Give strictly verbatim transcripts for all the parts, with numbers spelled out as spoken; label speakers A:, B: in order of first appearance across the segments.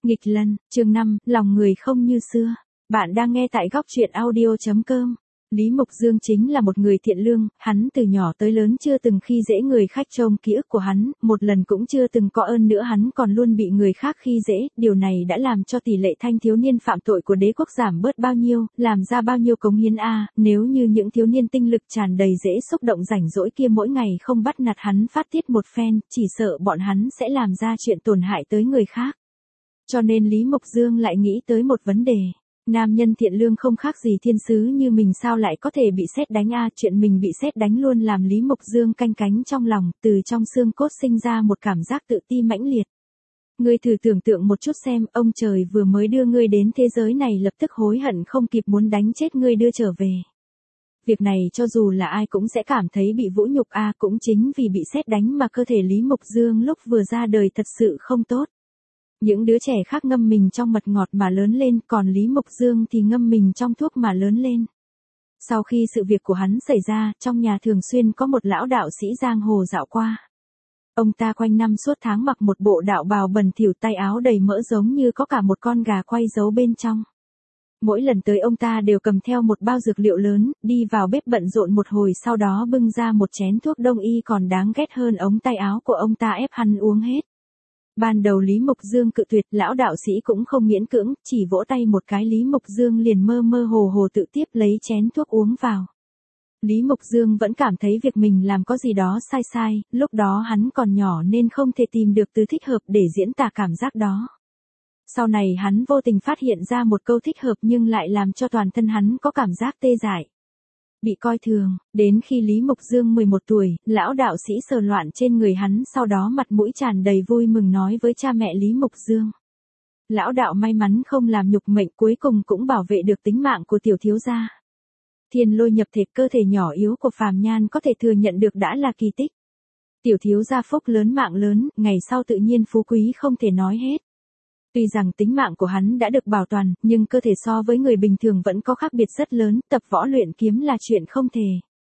A: Nghịch lần, chương năm, lòng người không như xưa. Bạn đang nghe tại góc truyện audio chấm com. Lý Mục Dương chính là một người thiện lương, hắn từ nhỏ tới lớn chưa từng khi dễ người khác. Trong ký ức của hắn, một lần cũng chưa từng có ơn nữa, hắn còn luôn bị người khác khi dễ, điều này đã làm cho tỷ lệ thanh thiếu niên phạm tội của đế quốc giảm bớt bao nhiêu, làm ra bao nhiêu cống hiến a. Nếu như những thiếu niên tinh lực tràn đầy dễ xúc động rảnh rỗi kia mỗi ngày không bắt nạt hắn phát tiết một phen, chỉ sợ bọn hắn sẽ làm ra chuyện tổn hại tới người khác. Cho nên Lý Mục Dương lại nghĩ tới một vấn đề. Nam nhân thiện lương không khác gì thiên sứ như mình sao lại có thể bị sét đánh a? Chuyện mình bị sét đánh luôn làm Lý Mục Dương canh cánh trong lòng, từ trong xương cốt sinh ra một cảm giác tự ti mãnh liệt. Ngươi thử tưởng tượng một chút xem, ông trời vừa mới đưa ngươi đến thế giới này lập tức hối hận không kịp muốn đánh chết ngươi đưa trở về. Việc này cho dù là ai cũng sẽ cảm thấy bị vũ nhục a, cũng chính vì bị sét đánh mà cơ thể Lý Mục Dương lúc vừa ra đời thật sự không tốt. Những đứa trẻ khác ngâm mình trong mật ngọt mà lớn lên, còn Lý Mục Dương thì ngâm mình trong thuốc mà lớn lên. Sau khi sự việc của hắn xảy ra, trong nhà thường xuyên có một lão đạo sĩ giang hồ dạo qua. Ông ta quanh năm suốt tháng mặc một bộ đạo bào bẩn thỉu, tay áo đầy mỡ giống như có cả một con gà quay giấu bên trong. Mỗi lần tới ông ta đều cầm theo một bao dược liệu lớn, đi vào bếp bận rộn một hồi sau đó bưng ra một chén thuốc đông y còn đáng ghét hơn ống tay áo của ông ta ép hắn uống hết. Ban đầu Lý Mục Dương cự tuyệt, lão đạo sĩ cũng không miễn cưỡng, chỉ vỗ tay một cái Lý Mục Dương liền mơ mơ hồ hồ tự tiếp lấy chén thuốc uống vào. Lý Mục Dương vẫn cảm thấy việc mình làm có gì đó sai sai, lúc đó hắn còn nhỏ nên không thể tìm được từ thích hợp để diễn tả cảm giác đó. Sau này hắn vô tình phát hiện ra một câu thích hợp nhưng lại làm cho toàn thân hắn có cảm giác tê dại. Bị coi thường, đến khi Lý Mục Dương mười một tuổi, lão đạo sĩ sờ loạn trên người hắn, sau đó mặt mũi tràn đầy vui mừng nói với cha mẹ Lý Mục Dương. Lão đạo may mắn không làm nhục mệnh, cuối cùng cũng bảo vệ được tính mạng của tiểu thiếu gia. Thiên lôi nhập thể, cơ thể nhỏ yếu của phàm nhan có thể thừa nhận được đã là kỳ tích. Tiểu thiếu gia phúc lớn mạng lớn, ngày sau tự nhiên phú quý không thể nói hết. Tuy rằng tính mạng của hắn đã được bảo toàn, nhưng cơ thể so với người bình thường vẫn có khác biệt rất lớn, tập võ luyện kiếm là chuyện không thể.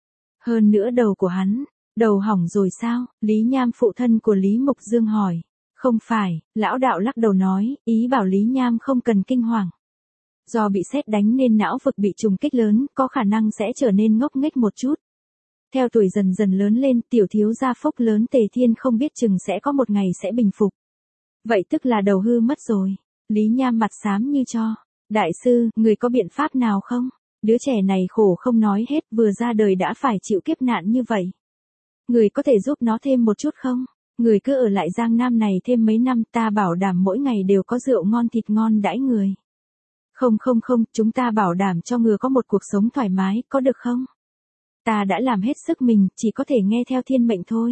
A: Hơn nữa đầu của hắn, đầu hỏng rồi sao? Lý Nham phụ thân của Lý Mục Dương hỏi. Không phải, lão đạo lắc đầu nói, ý bảo Lý Nham không cần kinh hoàng. Do bị sét đánh nên não vực bị trùng kích lớn, có khả năng sẽ trở nên ngốc nghếch một chút. Theo tuổi dần dần lớn lên, tiểu thiếu gia phúc lớn Tề Thiên không biết chừng sẽ có một ngày sẽ bình phục. Vậy tức là đầu hư mất rồi. Lý Nham mặt xám như tro. Đại sư, người có biện pháp nào không? Đứa trẻ này khổ không nói hết, vừa ra đời đã phải chịu kiếp nạn như vậy. Người có thể giúp nó thêm một chút không? Người cứ ở lại Giang Nam này thêm mấy năm, ta bảo đảm mỗi ngày đều có rượu ngon thịt ngon đãi người. Không không không, chúng ta bảo đảm cho người có một cuộc sống thoải mái, có được không? Ta đã làm hết sức mình, chỉ có thể nghe theo thiên mệnh thôi.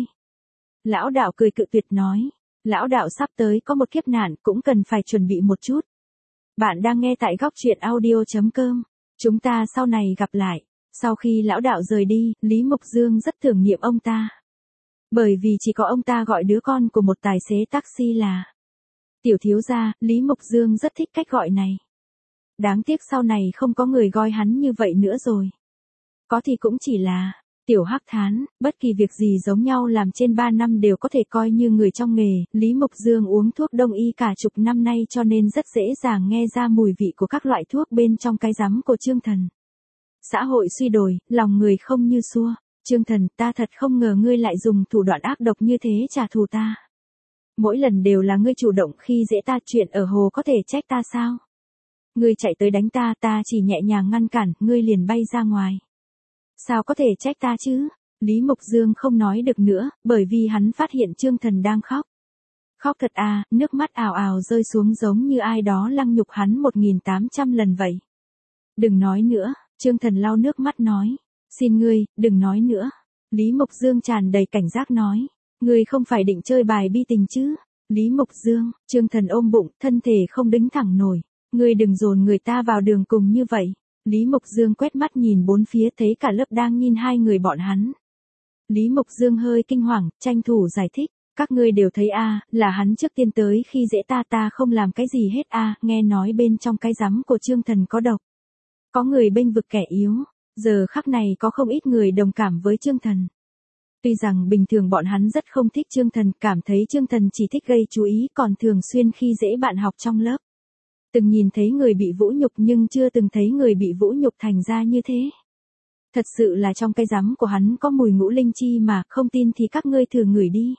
A: Lão đạo cười cự tuyệt nói. Lão đạo sắp tới có một kiếp nạn cũng cần phải chuẩn bị một chút. Bạn đang nghe tại góc truyện audio chấm com. Chúng ta sau này gặp lại. Sau khi lão đạo rời đi, Lý Mục Dương rất tưởng niệm ông ta. Bởi vì chỉ có ông ta gọi đứa con của một tài xế taxi là tiểu thiếu gia, Lý Mục Dương rất thích cách gọi này. Đáng tiếc sau này không có người gọi hắn như vậy nữa rồi. Có thì cũng chỉ là tiểu Hắc Thán, bất kỳ việc gì giống nhau làm trên ba năm đều có thể coi như người trong nghề. Lý Mục Dương uống thuốc đông y cả chục năm nay cho nên rất dễ dàng nghe ra mùi vị của các loại thuốc bên trong cái rắm của Chương Thần. Xã hội suy đồi, lòng người không như xưa. Chương Thần, ta thật không ngờ ngươi lại dùng thủ đoạn ác độc như thế trả thù ta. Mỗi lần đều là ngươi chủ động khi dễ ta, chuyện ở hồ có thể trách ta sao? Ngươi chạy tới đánh ta, ta chỉ nhẹ nhàng ngăn cản, ngươi liền bay ra ngoài. Sao có thể trách ta chứ? Lý Mục Dương không nói được nữa, bởi vì hắn phát hiện Chương Thần đang khóc. Khóc thật à, nước mắt ào ào rơi xuống giống như ai đó lăng nhục hắn một nghìn tám trăm lần vậy. Đừng nói nữa, Chương Thần lau nước mắt nói. Xin ngươi, đừng nói nữa. Lý Mục Dương tràn đầy cảnh giác nói. Ngươi không phải định chơi bài bi tình chứ? Lý Mục Dương, Chương Thần ôm bụng, thân thể không đứng thẳng nổi. Ngươi đừng dồn người ta vào đường cùng như vậy. Lý Mục Dương quét mắt nhìn bốn phía thấy cả lớp đang nhìn hai người bọn hắn. Lý Mục Dương hơi kinh hoàng, tranh thủ giải thích. Các ngươi đều thấy a, à, là hắn trước tiên tới khi dễ ta, ta không làm cái gì hết a, à, nghe nói bên trong cái rắm của Chương Thần có độc. Có người bênh vực kẻ yếu, giờ khắc này có không ít người đồng cảm với Chương Thần. Tuy rằng bình thường bọn hắn rất không thích Chương Thần, cảm thấy Chương Thần chỉ thích gây chú ý còn thường xuyên khi dễ bạn học trong lớp. Từng nhìn thấy người bị vũ nhục nhưng chưa từng thấy người bị vũ nhục thành ra như thế. Thật sự là trong cái rắm của hắn có mùi ngũ linh chi mà, không tin thì các ngươi thử ngửi đi.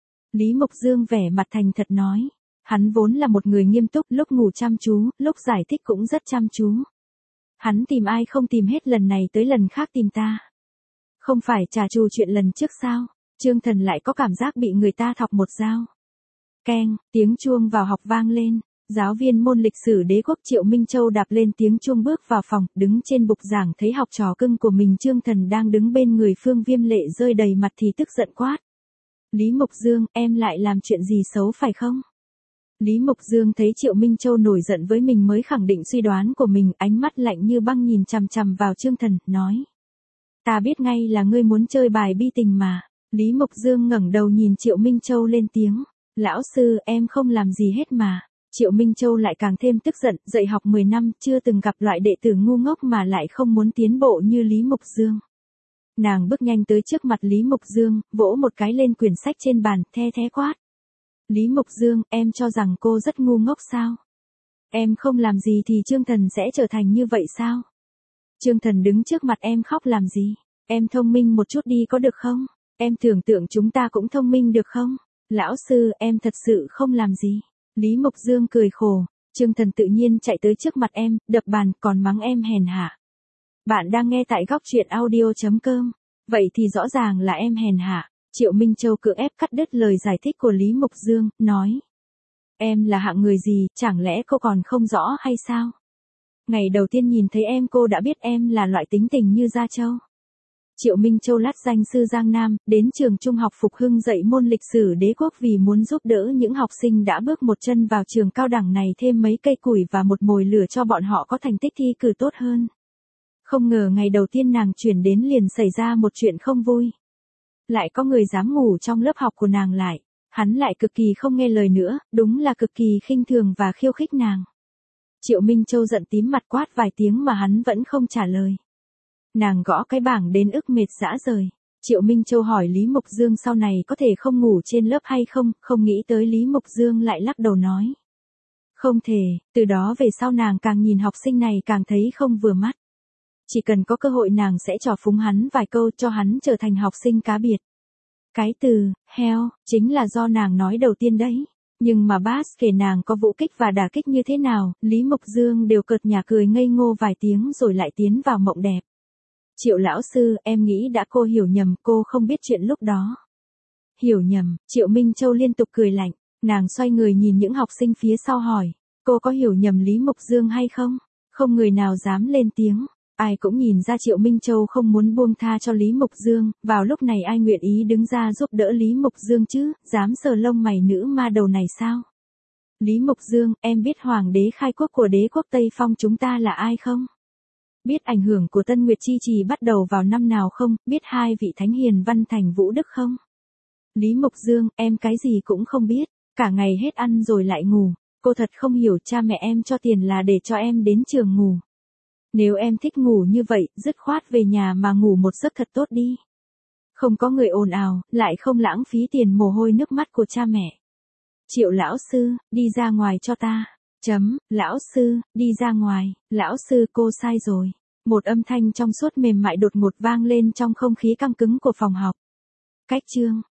A: Lý Mộc Dương vẻ mặt thành thật nói. Hắn vốn là một người nghiêm túc, lúc ngủ chăm chú, lúc giải thích cũng rất chăm chú. Hắn tìm ai không tìm hết lần này tới lần khác tìm ta. Không phải trà trù chuyện lần trước sao? Chương Thần lại có cảm giác bị người ta thọc một dao. Keng, tiếng chuông vào học vang lên. Giáo viên môn lịch sử Đế quốc Triệu Minh Châu đạp lên tiếng chuông bước vào phòng, đứng trên bục giảng thấy học trò cưng của mình Chương Thần đang đứng bên người Phương Viêm Lệ rơi đầy mặt thì tức giận quát. Lý Mộc Dương, em lại làm chuyện gì xấu phải không? Lý Mộc Dương thấy Triệu Minh Châu nổi giận với mình mới khẳng định suy đoán của mình, ánh mắt lạnh như băng nhìn chằm chằm vào Chương Thần, nói. Ta biết ngay là ngươi muốn chơi bài bi tình mà. Lý Mộc Dương ngẩng đầu nhìn Triệu Minh Châu lên tiếng. Lão sư, em không làm gì hết mà. Triệu Minh Châu lại càng thêm tức giận, dạy học mười năm, chưa từng gặp loại đệ tử ngu ngốc mà lại không muốn tiến bộ như Lý Mộc Dương. Nàng bước nhanh tới trước mặt Lý Mộc Dương, vỗ một cái lên quyển sách trên bàn, the thé quát. Lý Mộc Dương, em cho rằng cô rất ngu ngốc sao? Em không làm gì thì Chương Thần sẽ trở thành như vậy sao? Chương Thần đứng trước mặt em khóc làm gì? Em thông minh một chút đi có được không? Em tưởng tượng chúng ta cũng thông minh được không? Lão sư, em thật sự không làm gì. Lý Mộc Dương cười khổ. Chương Thần tự nhiên chạy tới trước mặt em, đập bàn, còn mắng em hèn hạ. Bạn đang nghe tại góc truyện audio chấm com. Vậy thì rõ ràng là em hèn hạ. Triệu Minh Châu cưỡng ép cắt đứt lời giải thích của Lý Mộc Dương, nói. Em là hạng người gì, chẳng lẽ cô còn không rõ hay sao? Ngày đầu tiên nhìn thấy em cô đã biết em là loại tính tình như Gia Châu. Triệu Minh Châu lát danh sư Giang Nam, đến trường trung học Phục Hưng dạy môn lịch sử Đế quốc vì muốn giúp đỡ những học sinh đã bước một chân vào trường cao đẳng này thêm mấy cây củi và một mồi lửa cho bọn họ có thành tích thi cử tốt hơn. Không ngờ ngày đầu tiên nàng chuyển đến liền xảy ra một chuyện không vui. Lại có người dám ngủ trong lớp học của nàng lại. Hắn lại cực kỳ không nghe lời nữa, đúng là cực kỳ khinh thường và khiêu khích nàng. Triệu Minh Châu giận tím mặt quát vài tiếng mà hắn vẫn không trả lời. Nàng gõ cái bảng đến ức mệt rã rời. Triệu Minh Châu hỏi Lý Mộc Dương sau này có thể không ngủ trên lớp hay không, không nghĩ tới Lý Mộc Dương lại lắc đầu nói. Không thể, từ đó về sau nàng càng nhìn học sinh này càng thấy không vừa mắt. Chỉ cần có cơ hội nàng sẽ trò phúng hắn vài câu cho hắn trở thành học sinh cá biệt. Cái từ, heo, chính là do nàng nói đầu tiên đấy. Nhưng mà bác kể nàng có vũ kích và đả kích như thế nào, Lý Mộc Dương đều cợt nhả cười ngây ngô vài tiếng rồi lại tiến vào mộng đẹp. Triệu lão sư, em nghĩ đã cô hiểu nhầm, cô không biết chuyện lúc đó. Hiểu nhầm, Triệu Minh Châu liên tục cười lạnh, nàng xoay người nhìn những học sinh phía sau hỏi, cô có hiểu nhầm Lý Mộc Dương hay không? Không người nào dám lên tiếng. Ai cũng nhìn ra Triệu Minh Châu không muốn buông tha cho Lý Mộc Dương, vào lúc này ai nguyện ý đứng ra giúp đỡ Lý Mộc Dương chứ, dám sờ lông mày nữ ma đầu này sao? Lý Mộc Dương, em biết hoàng đế khai quốc của đế quốc Tây Phong chúng ta là ai không? Biết ảnh hưởng của Tân Nguyệt Chi Trì bắt đầu vào năm nào không? Biết hai vị thánh hiền Văn Thành Vũ Đức không? Lý Mộc Dương, em cái gì cũng không biết, cả ngày hết ăn rồi lại ngủ, cô thật không hiểu cha mẹ em cho tiền là để cho em đến trường ngủ. Nếu em thích ngủ như vậy, dứt khoát về nhà mà ngủ một giấc thật tốt đi. Không có người ồn ào, lại không lãng phí tiền mồ hôi nước mắt của cha mẹ. Triệu lão sư, đi ra ngoài cho ta. Chấm, lão sư, đi ra ngoài, lão sư cô sai rồi. Một âm thanh trong suốt mềm mại đột ngột vang lên trong không khí căng cứng của phòng học. Cách chương.